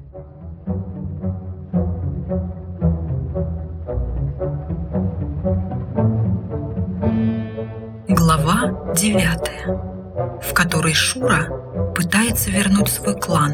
Глава 9, в которой Шура пытается вернуть свой клан.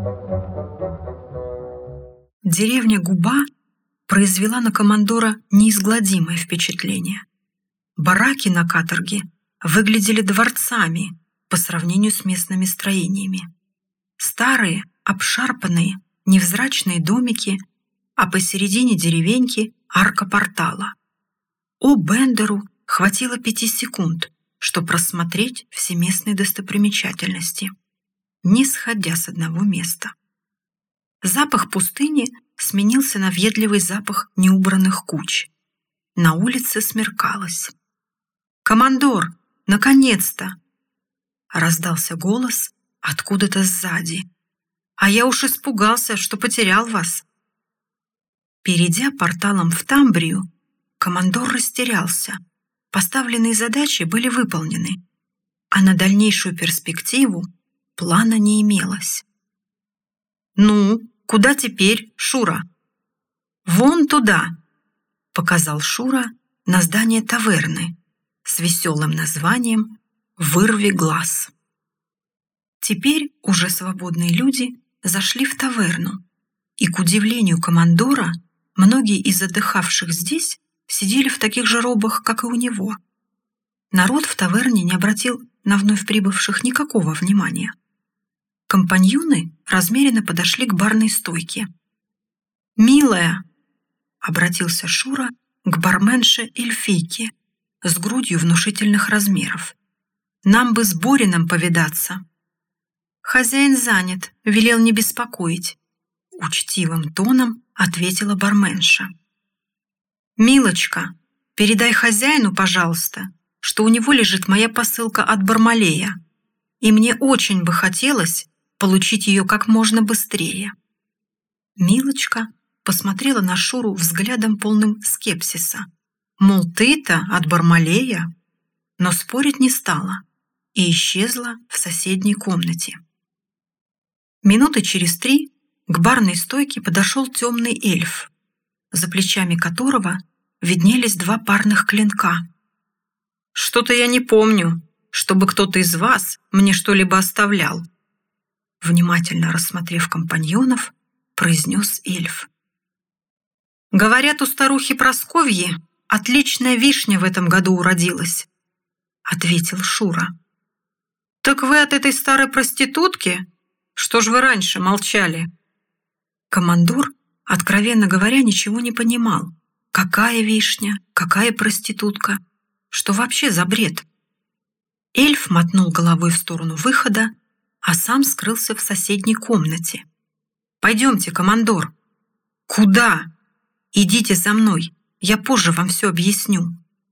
Деревня Губа произвела на командора неизгладимое впечатление. Бараки на каторге выглядели дворцами по сравнению с местными строениями. Старые, обшарпанные, невзрачные домики, а посередине деревеньки арка портала. Бендеру хватило 5 секунд, чтобы рассмотреть все местные достопримечательности, не сходя с одного места. Запах пустыни сменился на въедливый запах неубранных куч. На улице смеркалось. «Командор, наконец-то!» Раздался голос откуда-то сзади. «А я уж испугался, что потерял вас». Перейдя порталом в Тамбрию, командор растерялся. Поставленные задачи были выполнены, а на дальнейшую перспективу плана не имелось. «Ну, куда теперь, Шура?» «Вон туда», — показал Шура на здание таверны с веселым названием «Вырви глаз». Теперь уже свободные люди зашли в таверну, и, к удивлению командора, многие из отдыхавших здесь сидели в таких же робах, как и у него. Народ в таверне не обратил на вновь прибывших никакого внимания. Компаньоны размеренно подошли к барной стойке. «Милая!» — обратился Шура к барменше-эльфийке с грудью внушительных размеров. «Нам бы с Борином повидаться». «Хозяин занят, велел не беспокоить», — учтивым тоном ответила барменша. «Милочка, передай хозяину, пожалуйста, что у него лежит моя посылка от Бармалея, и мне очень бы хотелось получить ее как можно быстрее». Милочка посмотрела на Шуру взглядом полным скепсиса. Мол, ты-то от Бармалея? Но спорить не стала и исчезла в соседней комнате. Минуты через 3 к барной стойке подошел темный эльф, за плечами которого виднелись 2 парных клинка. «Что-то я не помню, чтобы кто-то из вас мне что-либо оставлял», внимательно рассмотрев компаньонов, произнес эльф. «Говорят, у старухи Просковьи отличная вишня в этом году уродилась», ответил Шура. «Так вы от этой старой проститутки? Что ж вы раньше молчали?» Командор, откровенно говоря, ничего не понимал. Какая вишня, какая проститутка, что вообще за бред? Эльф мотнул головой в сторону выхода, а сам скрылся в соседней комнате. «Пойдемте, командор». «Куда?» «Идите за мной, я позже вам все объясню».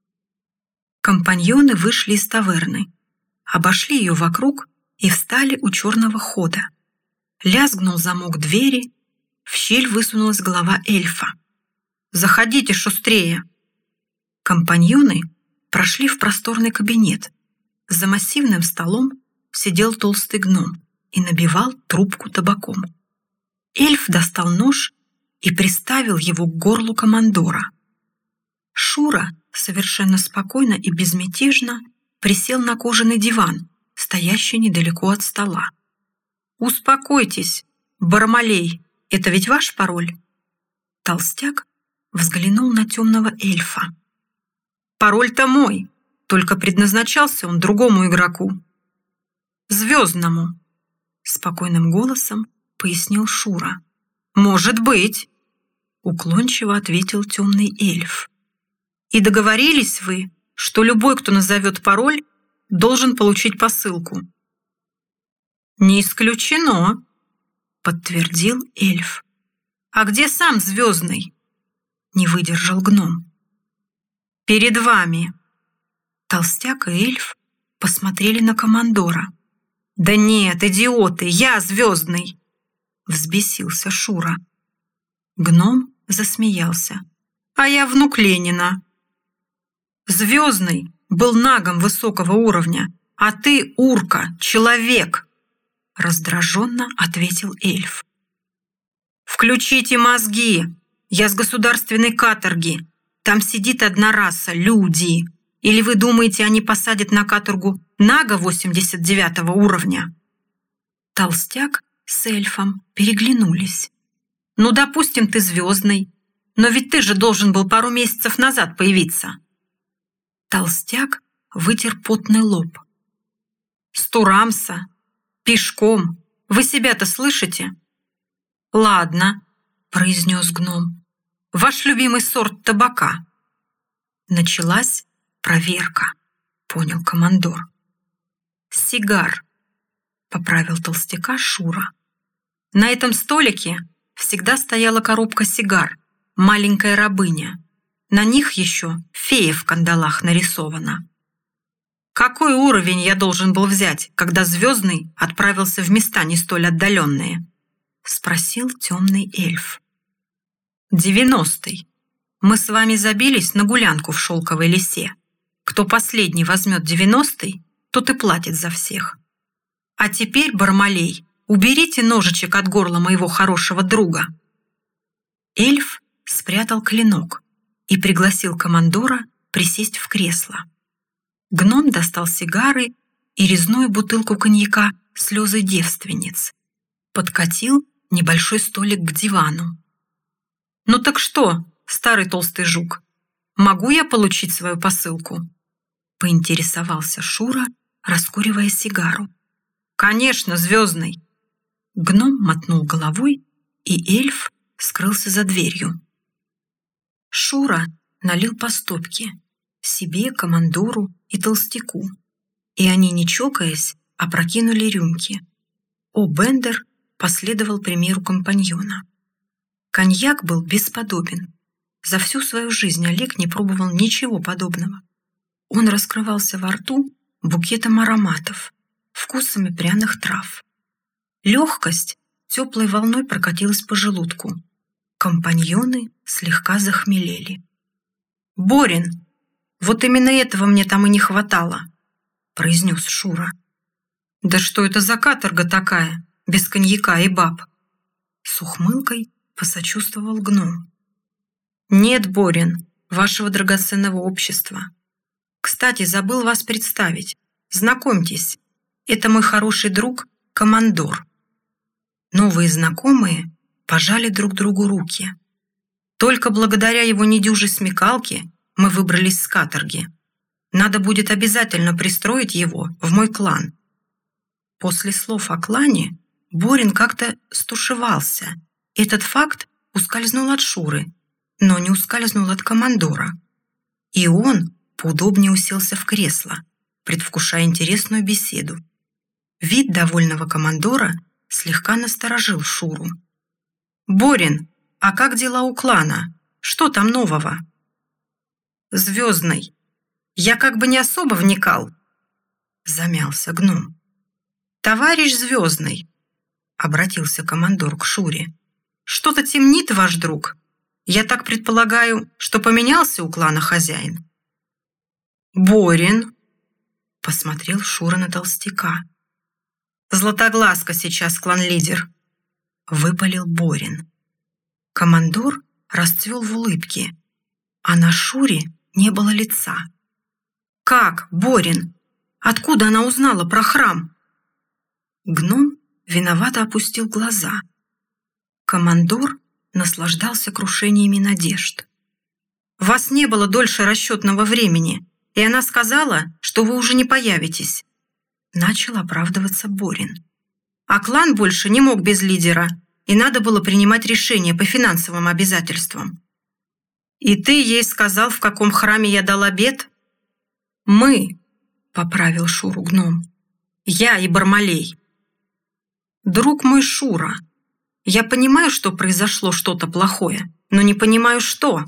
Компаньоны вышли из таверны, обошли ее вокруг и встали у черного хода. Лязгнул замок двери, в щель высунулась голова эльфа. «Заходите шустрее!» Компаньоны прошли в просторный кабинет. За массивным столом сидел толстый гном и набивал трубку табаком. Эльф достал нож и приставил его к горлу командора. Шура совершенно спокойно и безмятежно присел на кожаный диван, стоящий недалеко от стола. «Успокойтесь, Бармалей, это ведь ваш пароль?» Толстяк взглянул на темного эльфа. «Пароль-то мой, только предназначался он другому игроку». «Звездному», — спокойным голосом пояснил Шура. «Может быть», — уклончиво ответил темный эльф. «И договорились вы, что любой, кто назовет пароль, должен получить посылку?» «Не исключено», — подтвердил эльф. «А где сам Звездный?» — не выдержал гном. «Перед вами». Толстяк и эльф посмотрели на командора. «Да нет, идиоты, я Звездный!» — взбесился Шура. Гном засмеялся. «А я внук Ленина». «Звездный был нагом высокого уровня, а ты, урка, человек!» — раздраженно ответил эльф. «Включите мозги! Я с государственной каторги. Там сидит одна раса – люди. Или вы думаете, они посадят на каторгу Нага 89 уровня?» Толстяк с эльфом переглянулись. «Ну, допустим, ты звездный, но ведь ты же должен был пару месяцев назад появиться». Толстяк вытер потный лоб. «С Турамса? Пешком? Вы себя-то слышите?» «Ладно», — произнес гном. «Ваш любимый сорт табака». Началась проверка, понял командор. «Сигар», — поправил толстяка Шура. «На этом столике всегда стояла коробка сигар, маленькая рабыня. На них еще фея в кандалах нарисована». «Какой уровень я должен был взять, когда Звездный отправился в места не столь отдаленные?» — спросил темный эльф. 90-й. Мы с вами забились на гулянку в шелковой лисе. Кто последний возьмет 90-й, тот и платит за всех. А теперь, Бармалей, уберите ножичек от горла моего хорошего друга». Эльф спрятал клинок и пригласил командора присесть в кресло. Гном достал сигары и резную бутылку коньяка «Слезы девственниц». Подкатил небольшой столик к дивану. «Ну так что, старый толстый жук, могу я получить свою посылку?» — поинтересовался Шура, раскуривая сигару. «Конечно, Звездный!» Гном мотнул головой, и эльф скрылся за дверью. Шура налил по стопке себе, командору и толстяку, и они, не чокаясь, опрокинули рюмки. Бендер последовал примеру компаньона. Коньяк был бесподобен. За всю свою жизнь Олег не пробовал ничего подобного. Он раскрывался во рту букетом ароматов, вкусами пряных трав. Легкость теплой волной прокатилась по желудку. Компаньоны слегка захмелели. «Борин, вот именно этого мне там и не хватало», — произнес Шура. «Да что это за каторга такая, без коньяка и баб?» С ухмылкой посочувствовал гном. «Нет, Борин, вашего драгоценного общества. Кстати, забыл вас представить. Знакомьтесь, это мой хороший друг, командор». Новые знакомые пожали друг другу руки. Только благодаря его недюжей смекалке мы выбрались с каторги. Надо будет обязательно пристроить его в мой клан. После слов о клане Борин как-то стушевался. Этот факт ускользнул от Шуры, но не ускользнул от командора. И он поудобнее уселся в кресло, предвкушая интересную беседу. Вид довольного командора слегка насторожил Шуру. «Борин, а как дела у клана? Что там нового?» «Звездный, я как бы не особо вникал», — замялся гном. «Товарищ Звездный», — обратился командор к Шуре, — «что-то темнит ваш друг. Я так предполагаю, что поменялся у клана хозяин». «Борин», — посмотрел Шура на толстяка. «Златоглазка сейчас клан-лидер», — выпалил Борин. Командор расцвел в улыбке, а на Шуре не было лица. «Как, Борин? Откуда она узнала про храм?» Гном виновато опустил глаза. Командор наслаждался крушениями надежд. «Вас не было дольше расчетного времени, и она сказала, что вы уже не появитесь», — начал оправдываться Борин. «А клан больше не мог без лидера, и надо было принимать решения по финансовым обязательствам». «И ты ей сказал, в каком храме я дал обет?» «Мы», — поправил Шуру гном. «Я и Бармалей». «Друг мой Шура, я понимаю, что произошло что-то плохое, но не понимаю, что».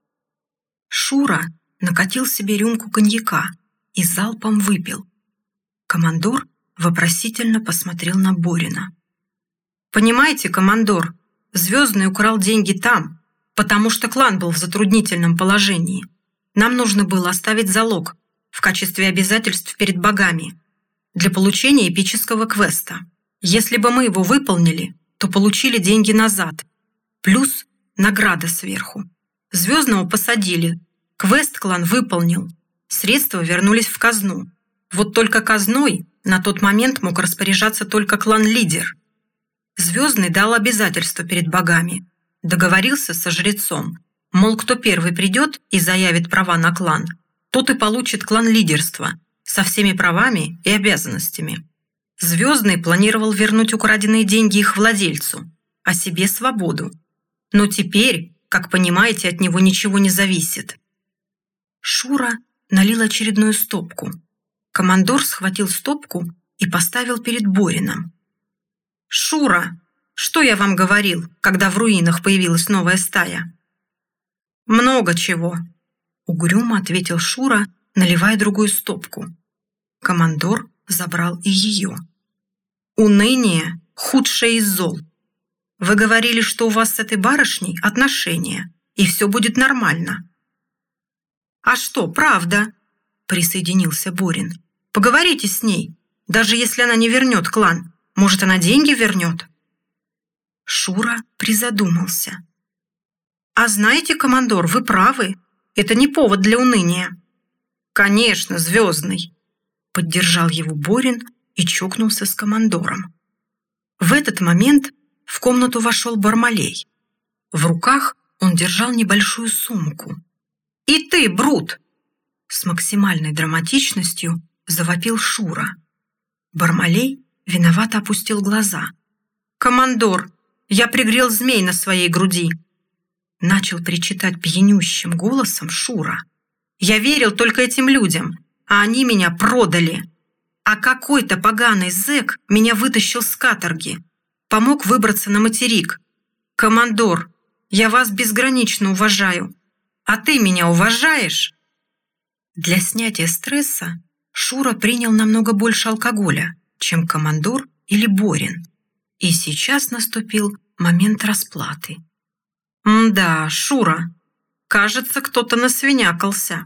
Шура накатил себе рюмку коньяка и залпом выпил. Командор вопросительно посмотрел на Борина. «Понимаете, командор, Звездный украл деньги там, потому что клан был в затруднительном положении. Нам нужно было оставить залог в качестве обязательств перед богами для получения эпического квеста. Если бы мы его выполнили, то получили деньги назад. плюс награда сверху. Звездного посадили, квест клан выполнил, средства вернулись в казну. Вот только казной на тот момент мог распоряжаться только клан-лидер. Звездный дал обязательство перед богами, договорился со жрецом, мол, кто первый придет и заявит права на клан, тот и получит клан-лидерство со всеми правами и обязанностями. Звездный планировал вернуть украденные деньги их владельцу, а себе свободу. Но теперь, как понимаете, от него ничего не зависит. Шура налил очередную стопку. Командор схватил стопку и поставил перед Борином. «Шура, что я вам говорил, когда в руинах появилась новая стая?» «Много чего», — угрюмо ответил Шура, наливая другую стопку. Командор забрал и ее. «Уныние — худшее из зол. Вы говорили, что у вас с этой барышней отношения, и все будет нормально». «А что, правда?» — присоединился Борин. «Поговорите с ней. Даже если она не вернет клан, может, она деньги вернет?» Шура призадумался. «А знаете, командор, вы правы. Это не повод для уныния». «Конечно, Звездный», — поддержал его Борин и чокнулся с командором. В этот момент в комнату вошел Бармалей. В руках он держал небольшую сумку. «И ты, Брут!» С максимальной драматичностью завопил Шура. Бармалей виновато опустил глаза. «Командор, я пригрел змей на своей груди!» Начал причитать пьянющим голосом Шура. «Я верил только этим людям, а они меня продали. А какой-то поганый зэк меня вытащил с каторги, помог выбраться на материк. Командор, я вас безгранично уважаю. А ты меня уважаешь?» Для снятия стресса Шура принял намного больше алкоголя, чем командор или Борин. И сейчас наступил момент расплаты. «Да, Шура, кажется, кто-то насвинякался».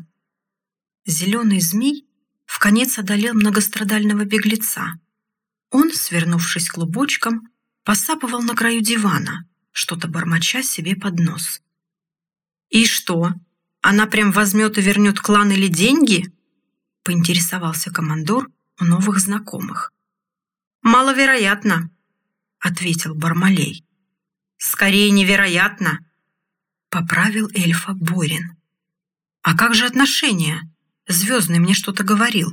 Зеленый змей вконец одолел многострадального беглеца. Он, свернувшись клубочком, посапывал на краю дивана, что-то бормоча себе под нос. «И что, она прям возьмет и вернет клан или деньги?» — поинтересовался командор у новых знакомых. «Маловероятно», — ответил Бармалей. «Скорее невероятно», — поправил эльфа Борин. «А как же отношения? Звездный мне что-то говорил».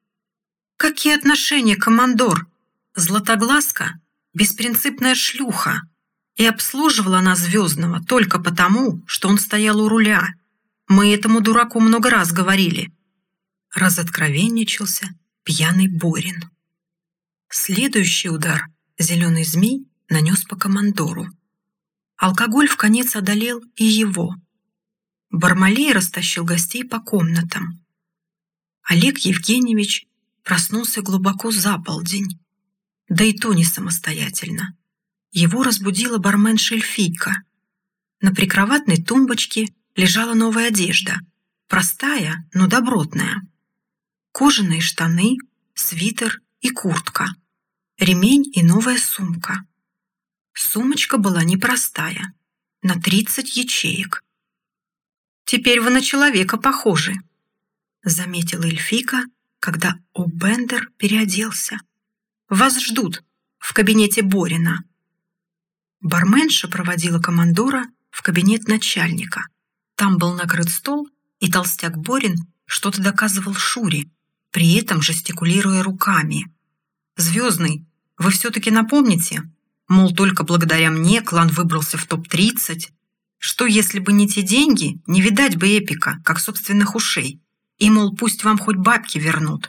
«Какие отношения, командор? Златоглазка — беспринципная шлюха, и обслуживала она Звездного только потому, что он стоял у руля. Мы этому дураку много раз говорили». Разоткровенничался пьяный Борин. Следующий удар зеленый змей нанес по командору. Алкоголь вконец одолел и его. Бармалей растащил гостей по комнатам. Олег Евгеньевич проснулся глубоко за полдень. Да и то не самостоятельно. Его разбудила барменша Эльфийка. На прикроватной тумбочке лежала новая одежда. Простая, но добротная. Кожаные штаны, свитер и куртка. Ремень и новая сумка. Сумочка была непростая, на 30 ячеек. «Теперь вы на человека похожи», — заметила эльфийка, когда О'Бендер переоделся. «Вас ждут в кабинете Борина». Барменша проводила командора в кабинет начальника. Там был накрыт стол, и толстяк Борин что-то доказывал Шуре, при этом жестикулируя руками. «Звездный, вы все-таки напомните, мол, только благодаря мне клан выбрался в топ-30. Что, если бы не те деньги, не видать бы эпика, как собственных ушей. И, мол, пусть вам хоть бабки вернут».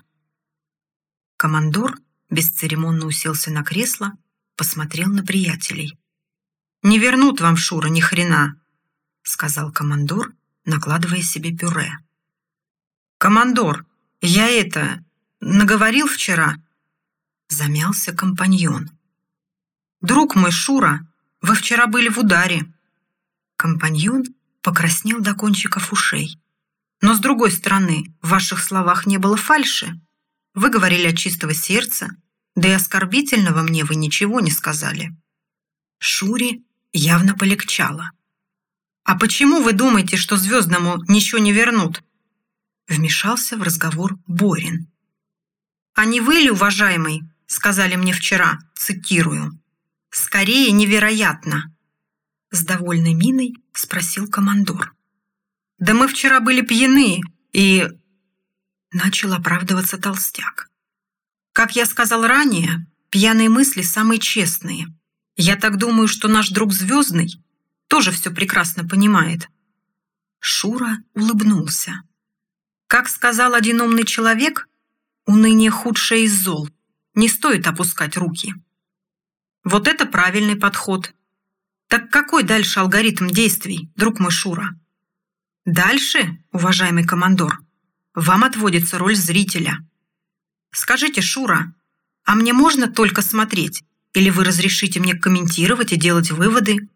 Командор бесцеремонно уселся на кресло, посмотрел на приятелей. «Не вернут вам, Шура, ни хрена», — сказал командор, накладывая себе пюре. «Командор, я наговорил вчера», — замялся компаньон. «Друг мой, Шура, вы вчера были в ударе». Компаньон покраснел до кончиков ушей. «Но, с другой стороны, в ваших словах не было фальши. Вы говорили от чистого сердца, да и оскорбительного мне вы ничего не сказали». Шуре явно полегчало. «А почему вы думаете, что Звездному ничего не вернут?» Вмешался в разговор Борин. «А не вы ли, уважаемый, сказали мне вчера, цитирую, «скорее невероятно», с довольной миной спросил командор. «Да мы вчера были пьяны и...» Начал оправдываться толстяк. «Как я сказал ранее, пьяные мысли самые честные. Я так думаю, что наш друг Звездный тоже все прекрасно понимает». Шура улыбнулся. «Как сказал один умный человек, уныние худшее из зол. Не стоит опускать руки». Вот это правильный подход. Так какой дальше алгоритм действий, друг мой Шура? Дальше, уважаемый командор, вам отводится роль зрителя. Скажите, Шура, а мне можно только смотреть, или вы разрешите мне комментировать и делать выводы?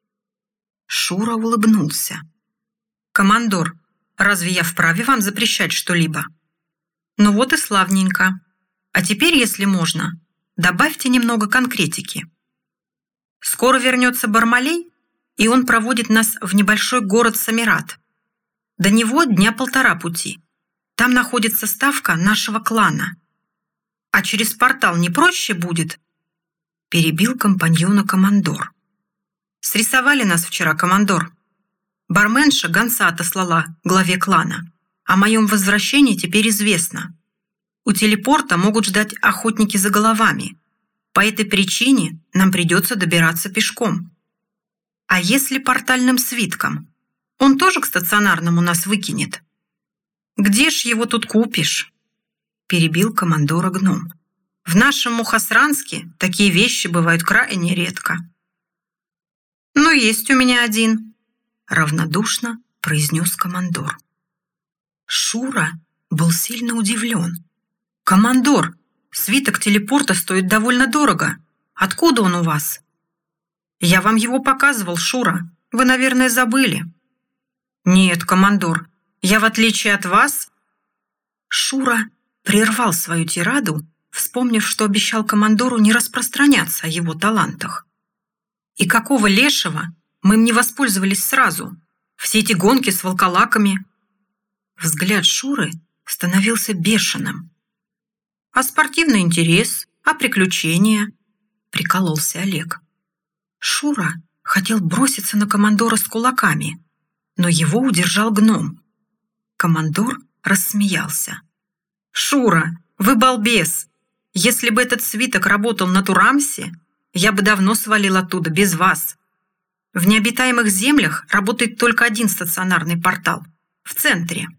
Шура улыбнулся. Командор, разве я вправе вам запрещать что-либо? Ну вот и славненько. А теперь, если можно, добавьте немного конкретики. Скоро вернется Бармалей, и он проводит нас в небольшой город Самират. До него дня 1,5 пути. Там находится ставка нашего клана. А через портал не проще будет? Перебил компаньона командор. Срисовали нас вчера, командор. Барменша гонца отослала главе клана. О моем возвращении теперь известно. У телепорта могут ждать охотники за головами. По этой причине нам придется добираться пешком. А если портальным свитком? Он тоже к стационарному нас выкинет. Где ж его тут купишь? Перебил командора гном. В нашем Мухосранске такие вещи бывают крайне редко. «Ну, есть у меня один», — равнодушно произнес командор. Шура был сильно удивлен. «Командор, свиток телепорта стоит довольно дорого. Откуда он у вас?» «Я вам его показывал, Шура. Вы, наверное, забыли». «Нет, командор, я, в отличие от вас...» Шура прервал свою тираду, вспомнив, что обещал командору не распространяться о его талантах. «И какого лешего мы им не воспользовались сразу? Все эти гонки с волколаками...» Взгляд Шуры становился бешеным. «А спортивный интерес? А приключения?» — прикололся Олег. Шура хотел броситься на командора с кулаками, но его удержал гном. Командор рассмеялся. «Шура, вы балбес! Если бы этот свиток работал на Турамсе, я бы давно свалил оттуда без вас. В необитаемых землях работает только один стационарный портал — в центре».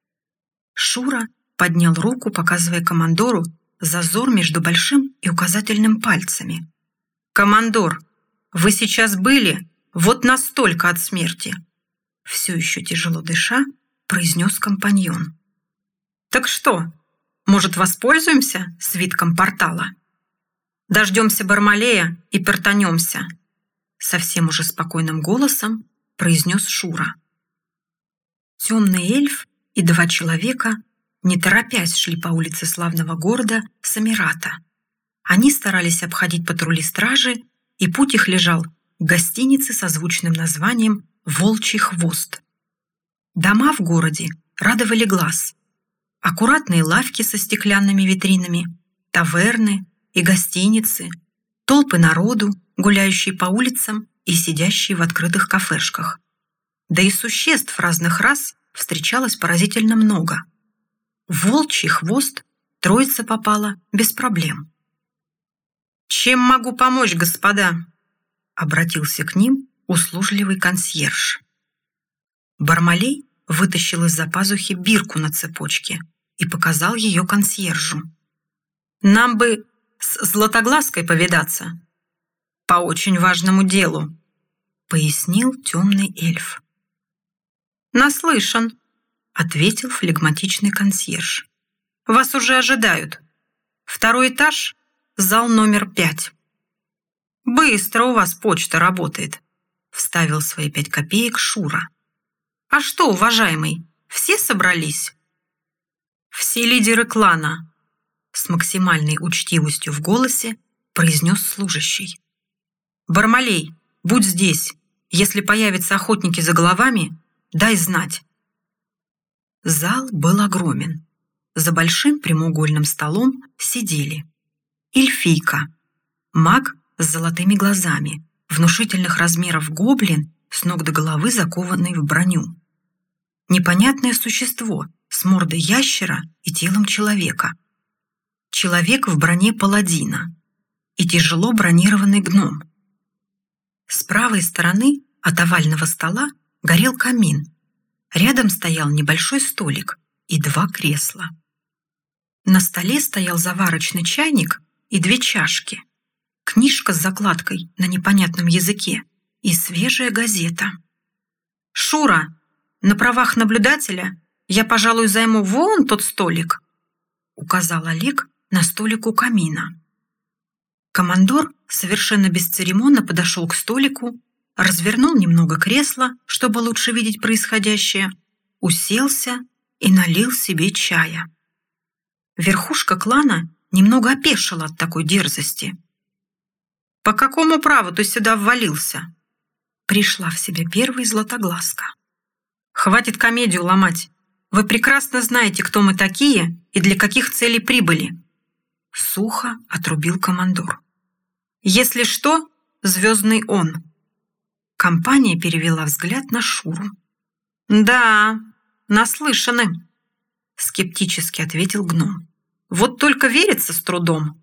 Шура поднял руку, показывая командору зазор между большим и указательным пальцами. «Командор, вы сейчас были вот настолько от смерти!» Все еще тяжело дыша, произнес компаньон. «Так что, может, воспользуемся свитком портала? Дождемся Бармалея и портанемся!» Совсем уже спокойным голосом произнес Шура. Темный эльф и 2 человека, не торопясь, шли по улице славного города Самирата. Они старались обходить патрули стражи, и путь их лежал к гостинице со звучным названием «Волчий хвост». Дома в городе радовали глаз. Аккуратные лавки со стеклянными витринами, таверны и гостиницы, толпы народу, гуляющие по улицам и сидящие в открытых кафешках. Да и существ разных рас встречалось поразительно много. В Волчий хвост троица попала без проблем. «Чем могу помочь, господа?» — обратился к ним услужливый консьерж. Бармалей вытащил из-за пазухи бирку на цепочке и показал ее консьержу. «Нам бы с Златоглазкой повидаться. По очень важному делу», — пояснил темный эльф. «Наслышан», — ответил флегматичный консьерж. «Вас уже ожидают. 2-й этаж, зал номер 5. «Быстро у вас почта работает», — вставил свои 5 копеек Шура. «А что, уважаемый, все собрались?» «Все лидеры клана», — с максимальной учтивостью в голосе произнес служащий. «Бармалей, Будь здесь. Если появятся охотники за головами, дай знать». Зал был огромен. За большим прямоугольным столом сидели эльфийка, маг с золотыми глазами, внушительных размеров гоблин, с ног до головы закованный в броню, непонятное существо с мордой ящера и телом человека, человек в броне паладина и тяжело бронированный гном. С правой стороны от овального стола горел камин. Рядом стоял небольшой столик и 2 кресла. На столе стоял заварочный чайник и 2 чашки, книжка с закладкой на непонятном языке и свежая газета. «Шура, на правах наблюдателя я, пожалуй, займу вон тот столик», указал Олег на столик у камина. Командор совершенно бесцеремонно подошел к столику, развернул немного кресла, чтобы лучше видеть происходящее, уселся и налил себе чая. Верхушка клана немного опешила от такой дерзости. «По какому праву ты сюда ввалился?» Пришла в себя первая Златоглазка. «Хватит комедию ломать. Вы прекрасно знаете, кто мы такие и для каких целей прибыли», сухо отрубил командор. «Если что, звездный он». Компания перевела взгляд на Шуру. «Да, наслышаны», скептически ответил гном. «Вот только верится с трудом.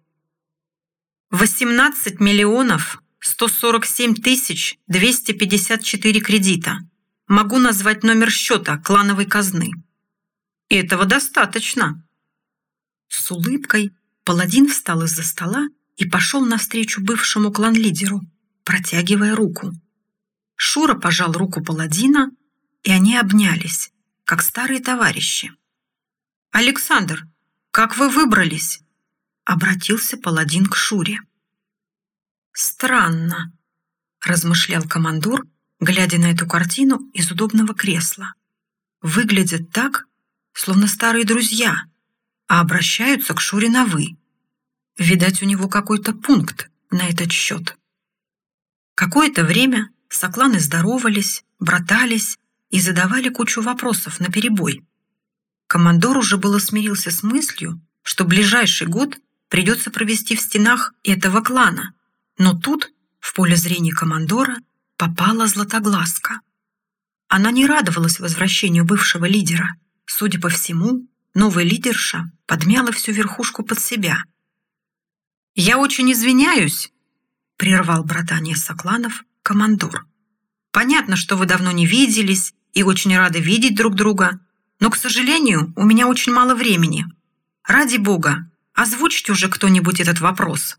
18 миллионов 147 тысяч 254 кредита. Могу назвать номер счета клановой казны. И этого достаточно». С улыбкой паладин встал из-за стола и пошел навстречу бывшему клан-лидеру, протягивая руку. Шура пожал руку паладина, и они обнялись, как старые товарищи. «Александр, как вы выбрались?» — обратился паладин к Шуре. «Странно», — размышлял командор, глядя на эту картину из удобного кресла. «Выглядят так, словно старые друзья, а обращаются к Шуре на «вы». Видать, у него какой-то пункт на этот счет». Какое-то время сокланы здоровались, братались и задавали кучу вопросов наперебой. Командор уже было смирился с мыслью, что ближайший год придется провести в стенах этого клана, но тут в поле зрения командора попала Златоглазка. Она не радовалась возвращению бывшего лидера. Судя по всему, новая лидерша подмяла всю верхушку под себя. «Я очень извиняюсь», — прервал братание сокланов командор. «Понятно, что вы давно не виделись и очень рады видеть друг друга, но, к сожалению, у меня очень мало времени. Ради бога, озвучьте уже кто-нибудь этот вопрос».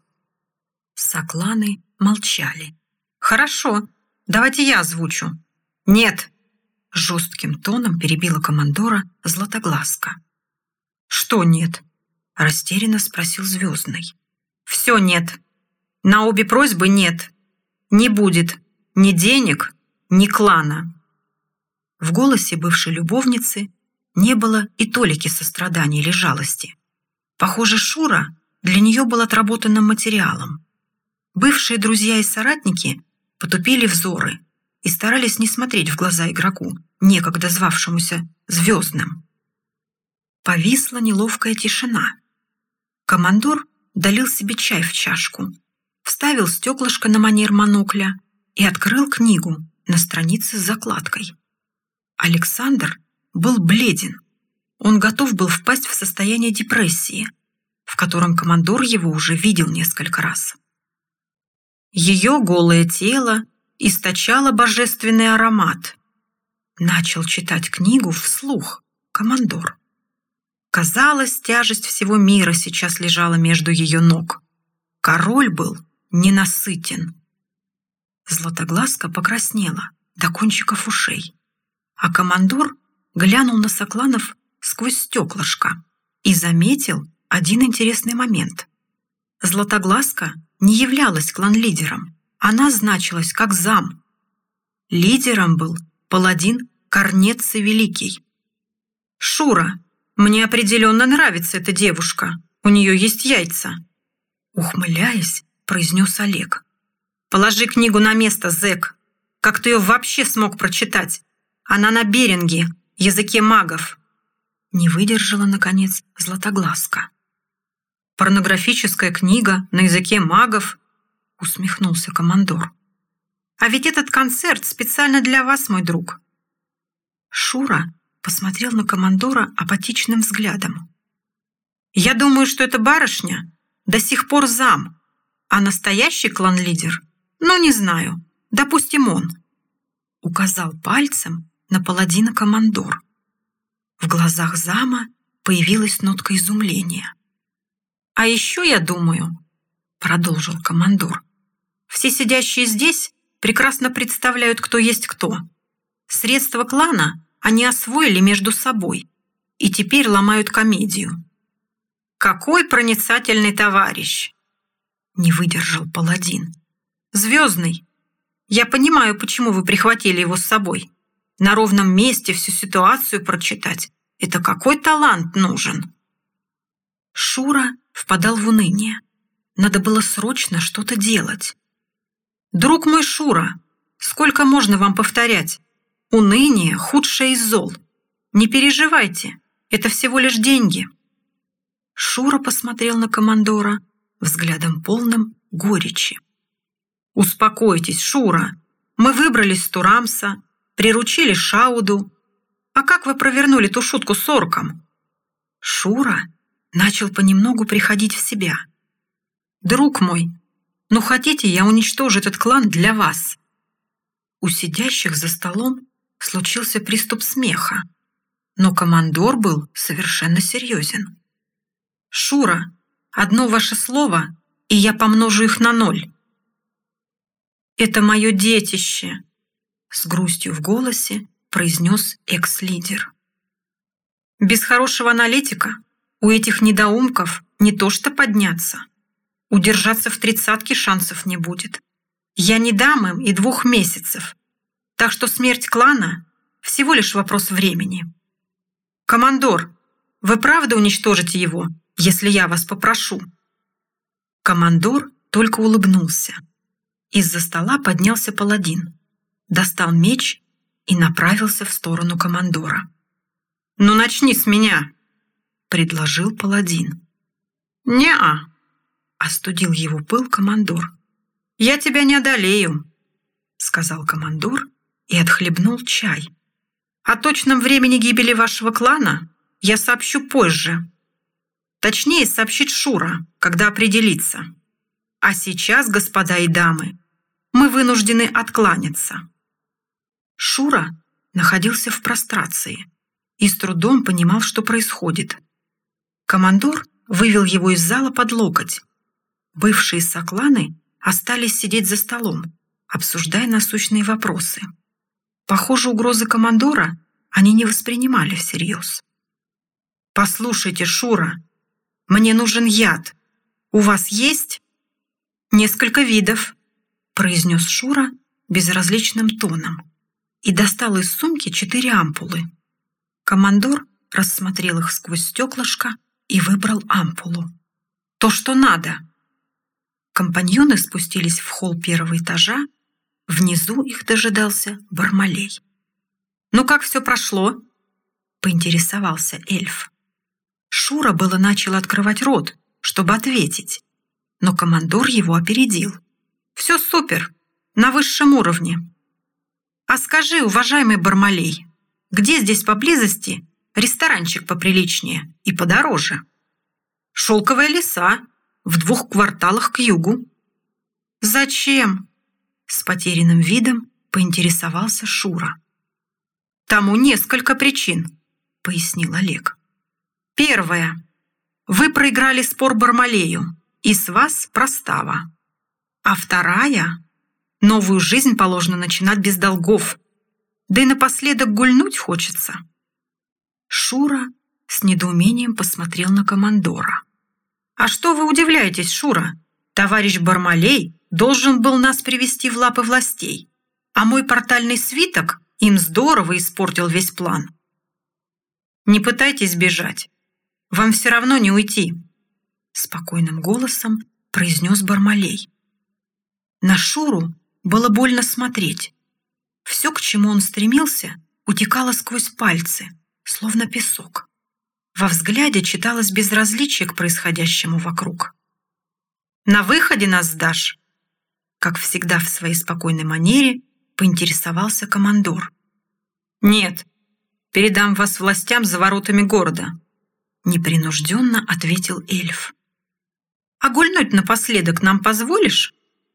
Сокланы молчали. «Хорошо, давайте я озвучу». «Нет», — жестким тоном перебила командора Златоглазка. «Что нет?» — растерянно спросил Звездный. «Все нет. На обе просьбы нет. Не будет ни денег, ни клана». В голосе бывшей любовницы не было и толики сострадания или жалости. Похоже, Шура для нее был отработанным материалом. Бывшие друзья и соратники потупили взоры и старались не смотреть в глаза игроку, некогда звавшемуся Звездным. Повисла неловкая тишина. Командор долил себе чай в чашку, вставил стеклышко на манер монокля и открыл книгу на странице с закладкой. Александр был бледен. Он готов был впасть в состояние депрессии, в котором командор его уже видел несколько раз. Ее голое тело источало божественный аромат. Начал читать книгу вслух командор. Казалось, тяжесть всего мира сейчас лежала между ее ног. Король был ненасытен. Златоглазка покраснела до кончиков ушей, а командор глянул на сокланов сквозь стеклышко и заметил один интересный момент. Златоглазка не являлась клан-лидером, она значилась как зам. Лидером был паладин Корнеций Великий. «Шура, мне определенно нравится эта девушка, у нее есть яйца», ухмыляясь, произнес Олег. Положи книгу на место, зэк. Как ты ее вообще смог прочитать? Она на беринге, языке магов. Не выдержала, наконец, Златоглазка. Порнографическая книга на языке магов? Усмехнулся командор. А ведь этот концерт специально для вас, мой друг. Шура посмотрел на командора апатичным взглядом. Я думаю, что эта барышня до сих пор зам, а настоящий клан-лидер, не знаю, допустим, он. Указал пальцем на паладина командор. В глазах зама появилась нотка изумления. А еще я думаю, продолжил командор, все сидящие здесь прекрасно представляют, кто есть кто. Средства клана они освоили между собой и теперь ломают комедию. «Какой проницательный товарищ!» Не выдержал паладин. «Звездный, я понимаю, почему вы прихватили его с собой. На ровном месте всю ситуацию прочитать – это какой талант нужен!» Шура впадал в уныние. Надо было срочно что-то делать. «Друг мой Шура, сколько можно вам повторять? Уныние – худшее из зол. Не переживайте, это всего лишь деньги». Шура посмотрел на командора взглядом полным горечи. «Успокойтесь, Шура. Мы выбрались с Турамса, приручили Шауду. А как вы провернули ту шутку с орком?» Шура начал понемногу приходить в себя. «Друг мой, хотите, я уничтожу этот клан для вас?» У сидящих за столом случился приступ смеха, но командор был совершенно серьезен. «Шура, одно ваше слово, и я помножу их на 0. «Это мое детище», — с грустью в голосе произнес экс-лидер. «Без хорошего аналитика у этих недоумков не то что подняться. Удержаться в 30-ке шансов не будет. Я не дам им и 2 месяцев, так что смерть клана — всего лишь вопрос времени. Командор, вы правда уничтожите его, если я вас попрошу?» Командор только улыбнулся. Из-за стола поднялся паладин, достал меч и направился в сторону командора. «Начни с меня», — предложил паладин. «Не-а», — остудил его пыл командор. «Я тебя не одолею», — сказал командор и отхлебнул чай. «О точном времени гибели вашего клана я сообщу позже. Точнее, сообщит Шура, когда определится. А сейчас, господа и дамы, мы вынуждены откланяться». Шура находился в прострации и с трудом понимал, что происходит. Командор вывел его из зала под локоть. Бывшие сокланы остались сидеть за столом, обсуждая насущные вопросы. Похоже, угрозы командора они не воспринимали всерьез. «Послушайте, Шура, мне нужен яд. У вас есть?» «Несколько видов», — произнес Шура безразличным тоном и достал из сумки 4 ампулы. Командор рассмотрел их сквозь стеклышко и выбрал ампулу. «То, что надо». Компаньоны спустились в холл 1-го этажа. Внизу их дожидался Бармалей. «Как все прошло?» — поинтересовался эльф. Шура было начал открывать рот, чтобы ответить, но командор его опередил. «Все супер, на высшем уровне. А скажи, уважаемый Бармалей, где здесь поблизости ресторанчик поприличнее и подороже?» «Шелковая лиса, в 2 кварталах к югу». «Зачем?» — с потерянным видом поинтересовался Шура. «Тому несколько причин», — пояснил Олег. «Первое. Вы проиграли спор Бармалею, и с вас простава. А вторая. Новую жизнь положено начинать без долгов. Да и напоследок гульнуть хочется». Шура с недоумением посмотрел на командора. «А что вы удивляетесь, Шура? Товарищ Бармалей должен был нас привести в лапы властей, а мой портальный свиток им здорово испортил весь план. Не пытайтесь бежать. Вам все равно не уйти», — спокойным голосом произнес Бармалей. На Шуру было больно смотреть. Все, к чему он стремился, утекало сквозь пальцы, словно песок. Во взгляде читалось безразличие к происходящему вокруг. «На выходе нас сдашь?» Как всегда в своей спокойной манере поинтересовался командор. «Нет, передам вас властям за воротами города», непринужденно ответил эльф. «А гульнуть напоследок нам позволишь?»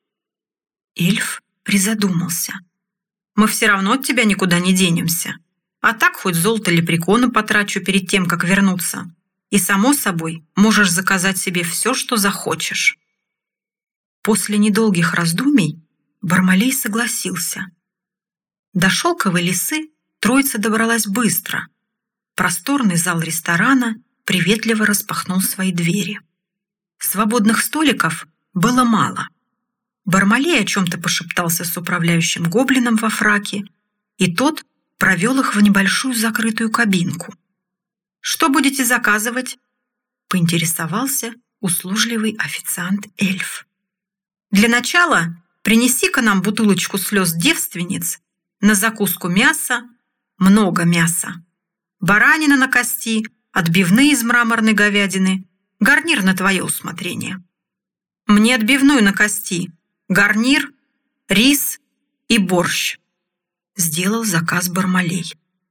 Эльф призадумался. «Мы все равно от тебя никуда не денемся. А так хоть золото лепрекона потрачу перед тем, как вернуться. И, само собой, можешь заказать себе все, что захочешь». После недолгих раздумий Бармалей согласился. До Шелковой лисы троица добралась быстро. Просторный зал ресторана приветливо распахнул свои двери. Свободных столиков было мало. Бармалей о чем-то пошептался с управляющим гоблином во фраке, и тот провел их в небольшую закрытую кабинку. «Что будете заказывать?» — поинтересовался услужливый официант-эльф. «Для начала принеси-ка нам бутылочку слез девственниц, на закуску мясо, много мяса, баранина на кости, отбивные из мраморной говядины, гарнир на твое усмотрение». «Мне отбивную на кости, гарнир, рис и борщ», — сделал заказ Бармалей.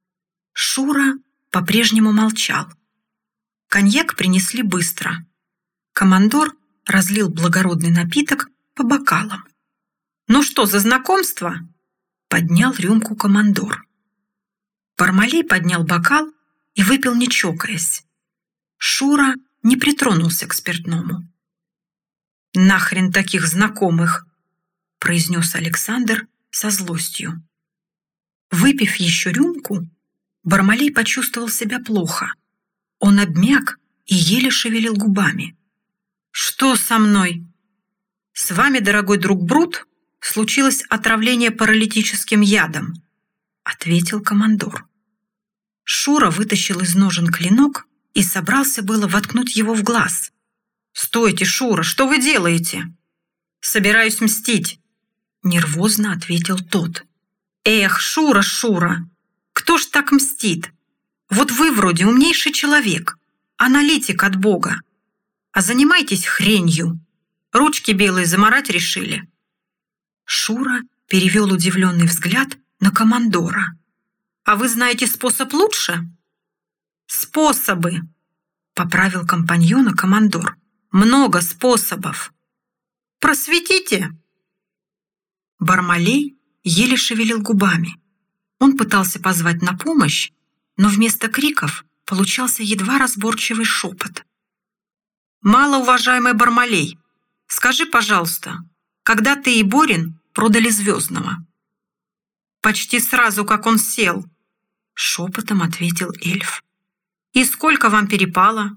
Шура по-прежнему молчал. Коньяк принесли быстро. Командор разлил благородный напиток по бокалам. «Ну что, за знакомство?» — поднял рюмку командор. Бармалей поднял бокал и выпил, не чокаясь. Шура не притронулся к спиртному. «Нахрен таких знакомых!» — произнес Александр со злостью. Выпив еще рюмку, Бармалей почувствовал себя плохо. Он обмяк и еле шевелил губами. «Что со мной?» «С вами, дорогой друг Брут, случилось отравление паралитическим ядом», — ответил командор. Шура вытащил из ножен клинок и собрался было воткнуть его в глаз. «Стойте, Шура, что вы делаете?» «Собираюсь мстить», — нервозно ответил тот. «Эх, Шура, Шура, кто ж так мстит? Вот вы вроде умнейший человек, аналитик от Бога. А занимаетесь хренью. Ручки белые замарать решили». Шура перевел удивленный взгляд на командора. «А вы знаете способ лучше?» «Способы», — поправил компаньона командор. «Много способов. Просветите». Бармалей еле шевелил губами. Он пытался позвать на помощь, но вместо криков получался едва разборчивый шепот. «Малоуважаемый Бармалей, скажи, пожалуйста, когда ты и Борин продали Звездного?» «Почти сразу, как он сел», — шепотом ответил эльф. «И сколько вам перепало?»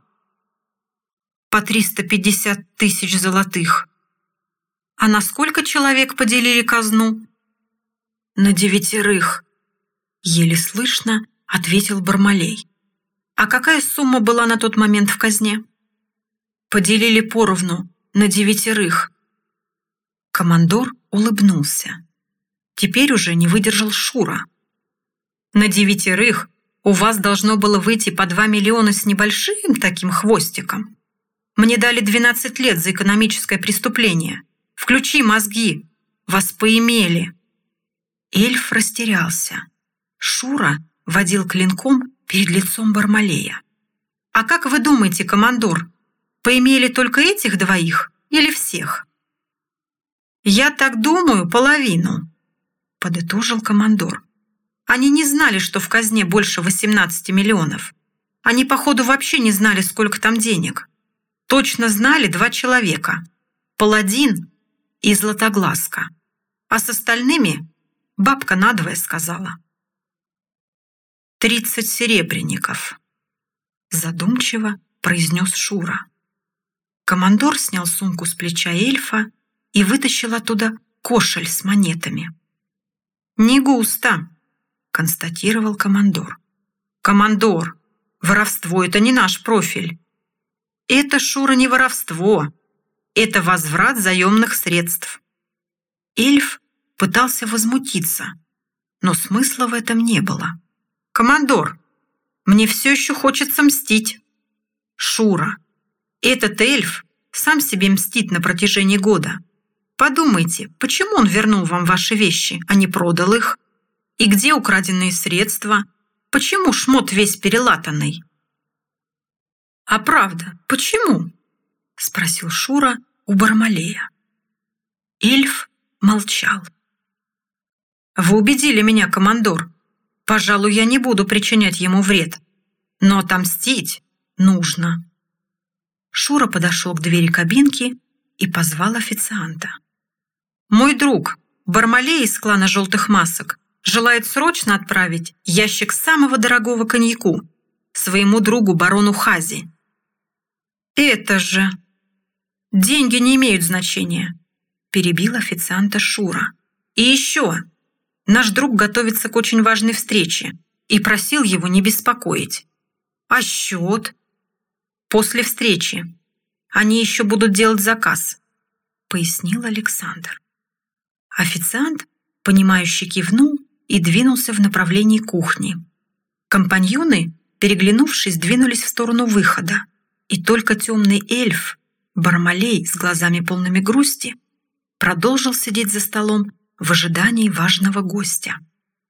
«По 350 000 золотых». «А на сколько человек поделили казну?» «На 9, еле слышно ответил Бармалей. «А какая сумма была на тот момент в казне?» «Поделили поровну, на 9». Командор улыбнулся. Теперь уже не выдержал Шура. «На 9 у вас должно было выйти по 2 миллиона с небольшим таким хвостиком. Мне дали 12 лет за экономическое преступление. Включи мозги, вас поимели». Эльф растерялся. Шура водил клинком перед лицом Бармалея. «А как вы думаете, командор, поимели только этих двоих или всех?» «Я так думаю, половину», — подытожил командор. «Они не знали, что в казне больше 18 миллионов. Они, походу, вообще не знали, сколько там денег. Точно знали 2 человека — Паладин и Златоглазка. А с остальными бабка надвое сказала». 30 серебряников», — задумчиво произнес Шура. Командор снял сумку с плеча эльфа и вытащил оттуда кошель с монетами. «Не густо», — констатировал командор. «Командор, воровство — это не наш профиль». «Это, Шура, не воровство. Это возврат заемных средств». Эльф пытался возмутиться, но смысла в этом не было. «Командор, мне все еще хочется мстить». «Шура, этот эльф сам себе мстит на протяжении года. Подумайте, почему он вернул вам ваши вещи, а не продал их? И где украденные средства? Почему шмот весь перелатанный?» «А правда, почему?» — спросил Шура у Бармалея. Эльф молчал. «Вы убедили меня, командор. Пожалуй, я не буду причинять ему вред. Но отомстить нужно». Шура подошел к двери кабинки и позвал официанта. «Мой друг, Бармалей из клана Желтых Масок, желает срочно отправить ящик самого дорогого коньяку своему другу барону Хази». «Это же...» «Деньги не имеют значения», — перебил официанта Шура. «И еще, наш друг готовится к очень важной встрече и просил его не беспокоить. А счет?» «После встречи. Они еще будут делать заказ», — пояснил Александр. Официант, понимающе кивнул и двинулся в направлении кухни. Компаньоны, переглянувшись, двинулись в сторону выхода, и только темный эльф, Бармалей с глазами полными грусти, продолжил сидеть за столом в ожидании важного гостя.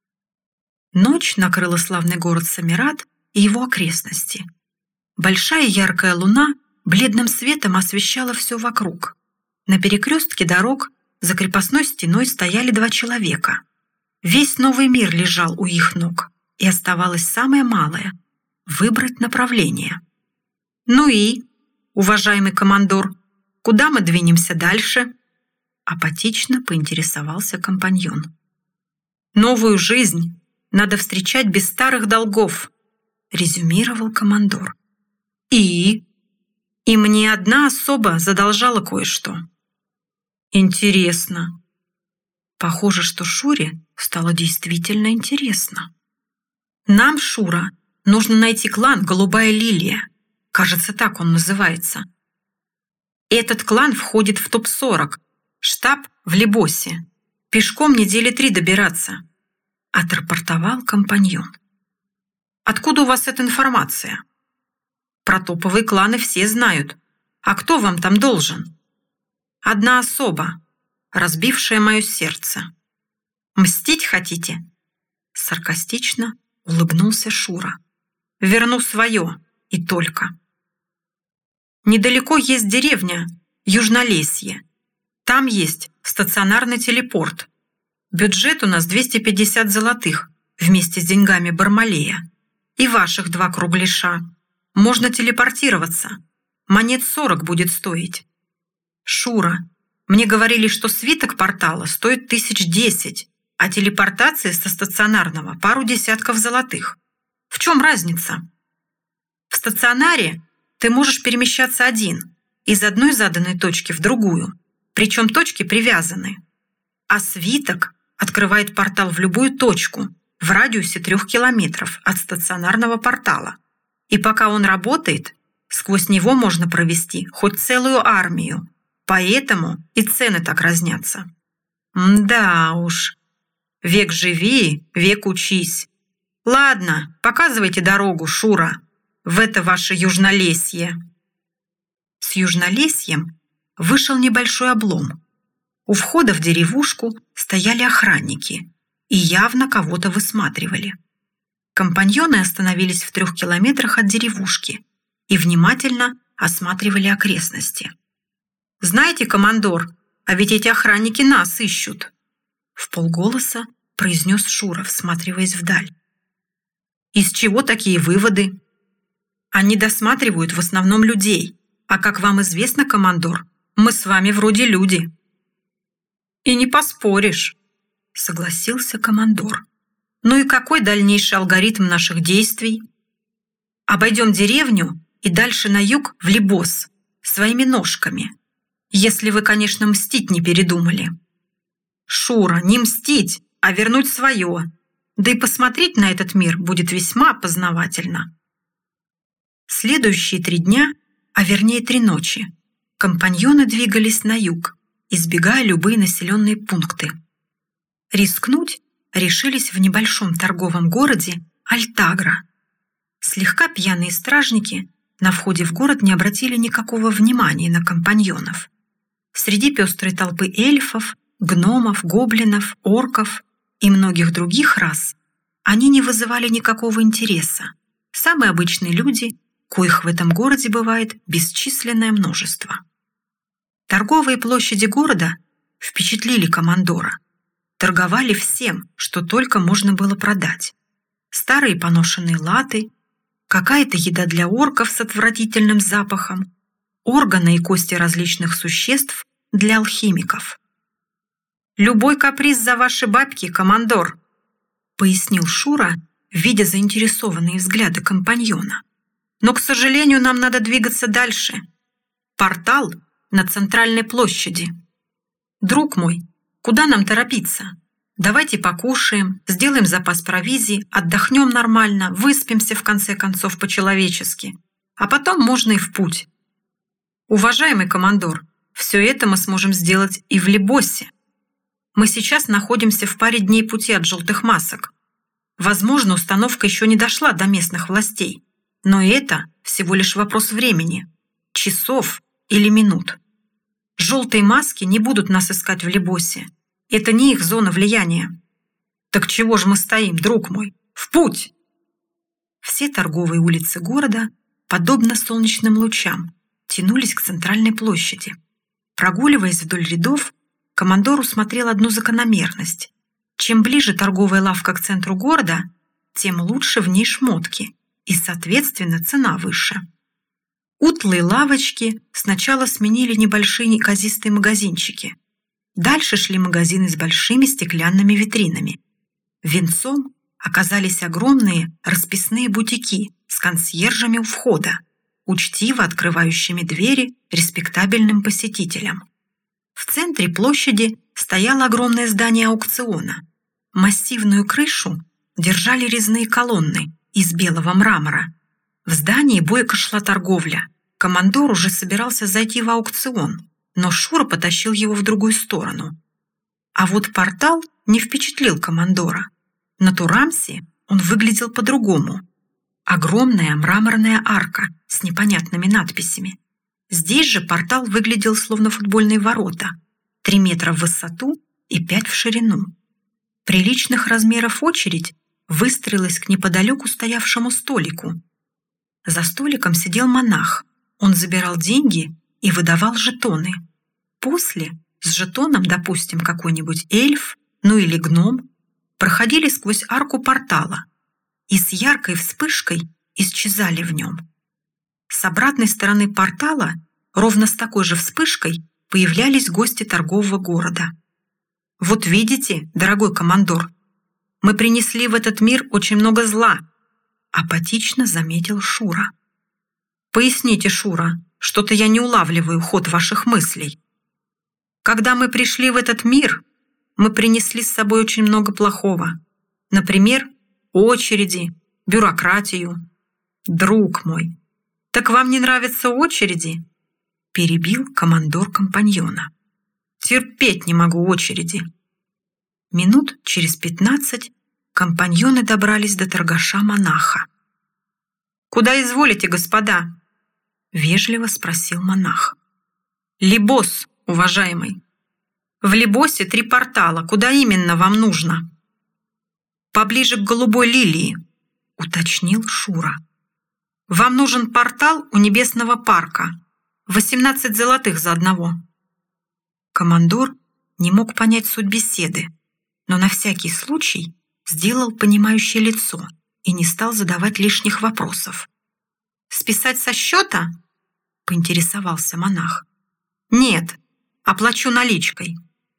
Ночь накрыла славный город Самират и его окрестности. Большая яркая луна бледным светом освещала все вокруг. На перекрестке дорог за крепостной стеной стояли два человека. Весь новый мир лежал у их ног, и оставалось самое малое — выбрать направление. «Ну и, уважаемый командор, куда мы двинемся дальше?» — апатично поинтересовался компаньон. «Новую жизнь надо встречать без старых долгов», — резюмировал командор. «И мне одна особа задолжала кое-что». «Интересно». Похоже, что Шуре стало действительно интересно. «Нам, Шура, нужно найти клан «Голубая лилия». Кажется, так он называется. Этот клан входит в топ-40. Штаб в Лебосе. Пешком недели 3 добираться», — отрапортовал компаньон. «Откуда у вас эта информация?» «Про топовые кланы все знают. А кто вам там должен?» «Одна особа, разбившая мое сердце». «Мстить хотите?» Саркастично улыбнулся Шура. «Верну свое, и только». «Недалеко есть деревня Южнолесье. Там есть стационарный телепорт. Бюджет у нас 250 золотых вместе с деньгами Бармалея. И ваших 2 кругляша. Можно телепортироваться. Монет 40 будет стоить». «Шура, мне говорили, что свиток портала стоит 1010, а телепортация со стационарного пару десятков золотых. В чем разница?» «В стационаре ты можешь перемещаться один, из одной заданной точки в другую, причем точки привязаны. А свиток открывает портал в любую точку в радиусе 3 километров от стационарного портала. И пока он работает, сквозь него можно провести хоть целую армию, поэтому и цены так разнятся». «Да уж, век живи, век учись. Ладно, показывайте дорогу, Шура, в это ваше Южнолесье». С Южнолесьем вышел небольшой облом. У входа в деревушку стояли охранники и явно кого-то высматривали. Компаньоны остановились в 3 километрах от деревушки и внимательно осматривали окрестности. «Знаете, командор, а ведь эти охранники нас ищут», — вполголоса произнес Шура, всматриваясь вдаль. «Из чего такие выводы?» «Они досматривают в основном людей, а, как вам известно, командор, мы с вами вроде люди». «И не поспоришь», — согласился командор. «Ну и какой дальнейший алгоритм наших действий?» «Обойдем деревню и дальше на юг в Лебос своими ножками, если вы, конечно, мстить не передумали». «Шура, не мстить, а вернуть свое. Да и посмотреть на этот мир будет весьма познавательно». Следующие 3 дня, а вернее 3 ночи, компаньоны двигались на юг, избегая любые населенные пункты. Рискнуть решились в небольшом торговом городе Альтагра. Слегка пьяные стражники на входе в город не обратили никакого внимания на компаньонов. Среди пестрой толпы эльфов, гномов, гоблинов, орков и многих других рас они не вызывали никакого интереса. Самые обычные люди, коих в этом городе бывает бесчисленное множество. Торговые площади города впечатлили командора. Торговали всем, что только можно было продать. Старые поношенные латы, какая-то еда для орков с отвратительным запахом, органы и кости различных существ для алхимиков. «Любой каприз за ваши бабки, командор», — пояснил Шура, видя заинтересованные взгляды компаньона. «Но, к сожалению, нам надо двигаться дальше. Портал на центральной площади. Друг мой, куда нам торопиться? Давайте покушаем, сделаем запас провизии, отдохнем нормально, выспимся в конце концов по-человечески, а потом можно и в путь. Уважаемый командор, все это мы сможем сделать и в Лебосе. Мы сейчас находимся в паре дней пути от желтых масок. Возможно, установка еще не дошла до местных властей, но это всего лишь вопрос времени, часов или минут. Желтые маски не будут нас искать в Лебосе. Это не их зона влияния. Так чего же мы стоим, друг мой? В путь! Все торговые улицы города, подобно солнечным лучам, тянулись к центральной площади. Прогуливаясь вдоль рядов, командор усмотрел одну закономерность. Чем ближе торговая лавка к центру города, тем лучше в ней шмотки, и, соответственно, цена выше. Утлые лавочки сначала сменили небольшие неказистые магазинчики. Дальше шли магазины с большими стеклянными витринами. Венцом оказались огромные расписные бутики с консьержами у входа, учтиво открывающими двери респектабельным посетителям. В центре площади стояло огромное здание аукциона. Массивную крышу держали резные колонны из белого мрамора. В здании бойко шла торговля. Командор уже собирался зайти в аукцион, но Шура потащил его в другую сторону. А вот портал не впечатлил командора. На Турамсе он выглядел по-другому. Огромная мраморная арка с непонятными надписями. Здесь же портал выглядел словно футбольные ворота. 3 метра в высоту и 5 в ширину. Приличных размеров очередь выстроилась к неподалеку стоявшему столику. За столиком сидел монах. Он забирал деньги и выдавал жетоны. После, с жетоном, допустим, какой-нибудь эльф, ну или гном, проходили сквозь арку портала и с яркой вспышкой исчезали в нем. С обратной стороны портала, ровно с такой же вспышкой, появлялись гости торгового города. «Вот видите, дорогой командор, мы принесли в этот мир очень много зла», — апатично заметил Шура. «Поясните, Шура, что-то я не улавливаю ход ваших мыслей. Когда мы пришли в этот мир, мы принесли с собой очень много плохого. Например, очереди, бюрократию. Друг мой, так вам не нравятся очереди?» — перебил командор компаньона. «Терпеть не могу очереди». Минут через 15 компаньоны добрались до торгаша-монаха. «Куда изволите, господа?» — вежливо спросил монах. «Лебос, уважаемый. В Лебосе 3 портала. Куда именно вам нужно?» «Поближе к голубой лилии», — уточнил Шура. «Вам нужен портал у Небесного парка. 18 золотых за одного». Командор не мог понять суть беседы, но на всякий случай сделал понимающее лицо и не стал задавать лишних вопросов. «Списать со счета?» — поинтересовался монах. «Нет, оплачу наличкой».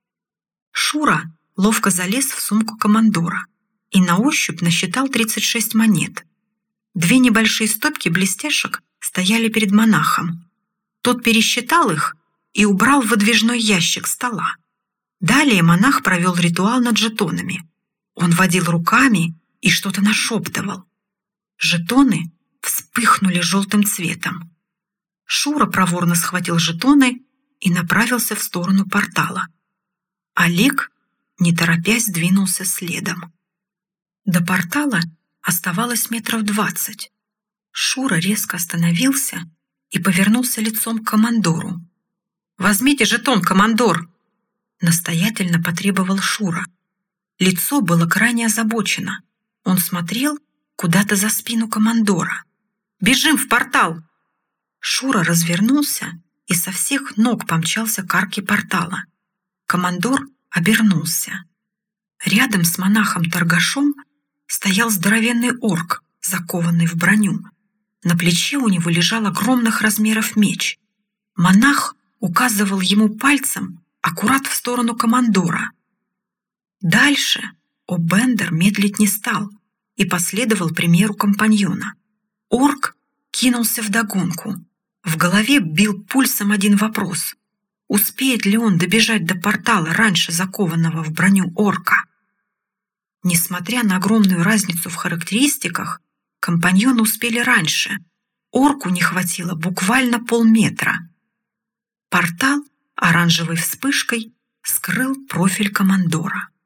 Шура ловко залез в сумку командора и на ощупь насчитал 36 монет. 2 небольшие стопки блестяшек стояли перед монахом. Тот пересчитал их и убрал в выдвижной ящик стола. Далее монах провел ритуал над жетонами. Он водил руками и что-то нашептывал. Жетоны вспыхнули желтым цветом. Шура проворно схватил жетоны и направился в сторону портала. Олег, не торопясь, двинулся следом. До портала оставалось 20 метров. Шура резко остановился и повернулся лицом к командору. «Возьмите жетон, командор!» Настоятельно потребовал Шура. Лицо было крайне озабочено. Он смотрел куда-то за спину командора. «Бежим в портал!» Шура развернулся и со всех ног помчался к арке портала. Командор обернулся. Рядом с монахом-торгашом стоял здоровенный орк, закованный в броню. На плече у него лежал огромных размеров меч. Монах указывал ему пальцем аккурат в сторону командора. Дальше О'Бендер медлить не стал и последовал примеру компаньона. Орк кинулся вдогонку. В голове бил пульсом один вопрос: успеет ли он добежать до портала раньше закованного в броню орка? Несмотря на огромную разницу в характеристиках, компаньоны успели раньше. Орку не хватило буквально полметра. Портал оранжевой вспышкой скрыл профиль командора.